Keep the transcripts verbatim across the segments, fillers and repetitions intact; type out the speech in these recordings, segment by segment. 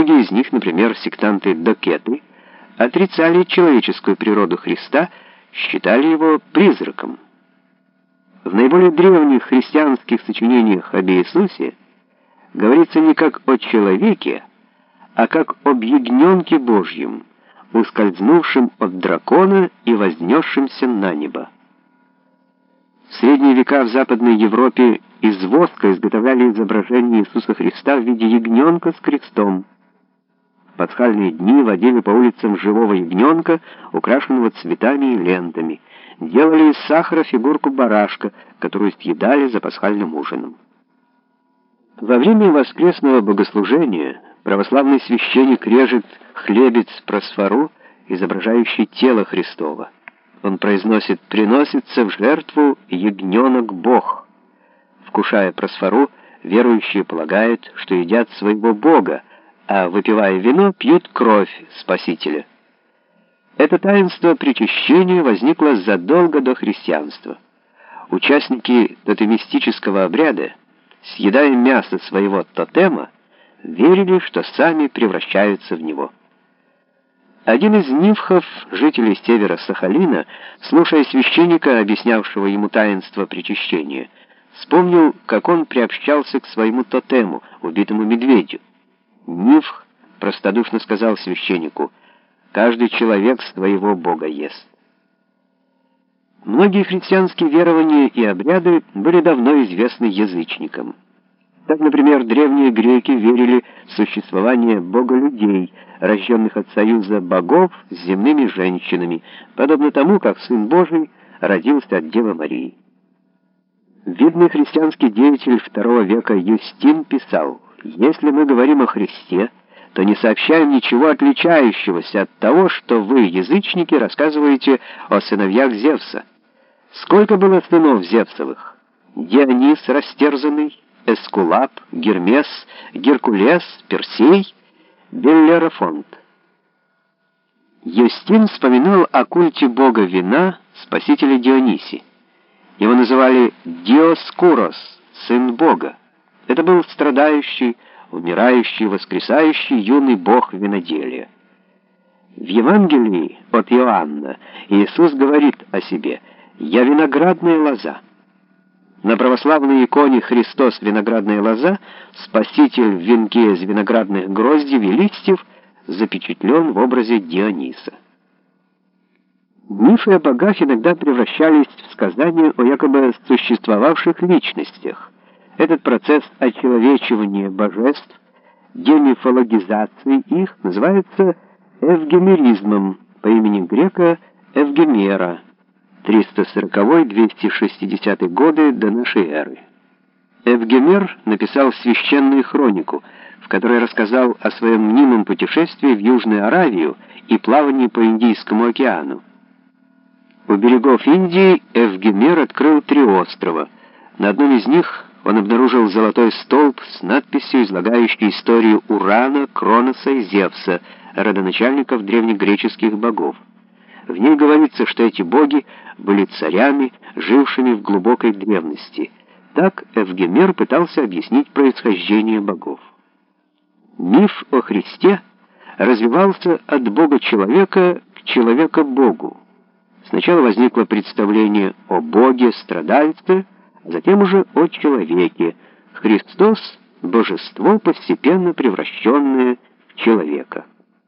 Многие из них, например, сектанты-докеты, отрицали человеческую природу Христа, считали его призраком. В наиболее древних христианских сочинениях об Иисусе говорится не как о человеке, а как об ягненке Божьем, ускользнувшем от дракона и вознесшемся на небо. В средние века в Западной Европе из воска изготовляли изображение Иисуса Христа в виде ягненка с крестом. В пасхальные дни водили по улицам живого ягненка, украшенного цветами и лентами. Делали из сахара фигурку барашка, которую съедали за пасхальным ужином. Во время воскресного богослужения православный священник режет хлебец просфору, изображающий тело Христово. Он произносит: «Приносится в жертву ягненок Бог». Вкушая просфору, верующие полагают, что едят своего Бога, а выпивая вино, пьют кровь Спасителя. Это таинство причащения возникло задолго до христианства. Участники тотемистического обряда, съедая мясо своего тотема, верили, что сами превращаются в него. Один из нивхов, жителей севера Сахалина, слушая священника, объяснявшего ему таинство причащения, вспомнил, как он приобщался к своему тотему, убитому медведю. Нивх простодушно сказал священнику: «Каждый человек своего Бога ест». Многие христианские верования и обряды были давно известны язычникам. Так, например, древние греки верили в существование бога-людей, рожденных от союза богов с земными женщинами, подобно тому, как Сын Божий родился от Девы Марии. Видный христианский деятель второго века Юстин писал: «Если мы говорим о Христе, то не сообщаем ничего отличающегося от того, что вы, язычники, рассказываете о сыновьях Зевса. Сколько было сынов Зевсовых? Дионис растерзанный, Эскулап, Гермес, Геркулес, Персей, Беллерофонт». Юстин вспоминал о культе бога вина, спасителя Диониси. Его называли Диоскурос, сын бога. Это был страдающий, умирающий, воскресающий юный бог виноделия. В Евангелии от Иоанна Иисус говорит о себе: «Я виноградная лоза». На православной иконе Христос виноградная лоза, Спаситель в венке из виноградных гроздьев и листьев, запечатлен в образе Диониса. Мифы о богах иногда превращались в сказания о якобы существовавших личностях. Этот процесс очеловечивания божеств, демифологизации их, называется эвгемеризмом по имени грека Эвгемера, триста сороковой — двести шестидесятый годы до нашей эры. Эвгемер написал священную хронику, в которой рассказал о своем мнимом путешествии в Южную Аравию и плавании по Индийскому океану. У берегов Индии Эвгемер открыл три острова. На одном из них он обнаружил золотой столб с надписью, излагающей историю Урана, Кроноса и Зевса, родоначальников древнегреческих богов. В ней говорится, что эти боги были царями, жившими в глубокой древности. Так Эвгемер пытался объяснить происхождение богов. Миф о Христе развивался от бога-человека к человека-богу. Сначала возникло представление о боге-страдальце, а затем уже о человеке. Христос — божество, постепенно превращенное в человека.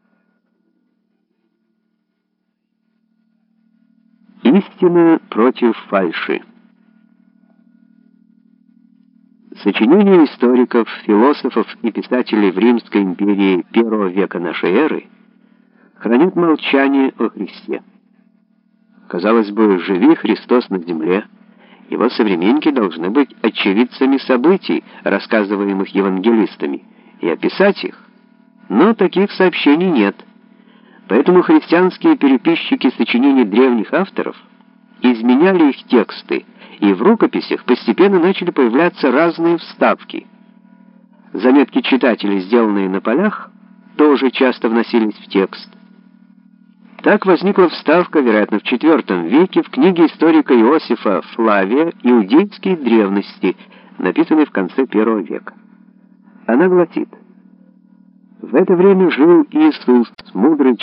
Истина против фальши. Сочинения историков, философов и писателей в Римской империи первого века нашей эры хранят молчание о Христе. Казалось бы, живи Христос на земле, его современники должны быть очевидцами событий, рассказываемых евангелистами, и описать их. Но таких сообщений нет. Поэтому христианские переписчики сочинений древних авторов изменяли их тексты, и в рукописях постепенно начали появляться разные вставки. Заметки читателей, сделанные на полях, тоже часто вносились в текст. Так возникла вставка, вероятно, в четвёртом веке в книге историка Иосифа Флавия «Иудейские древности», написанной в конце первого века. Она гласит: В это время жил Иисус, мудрый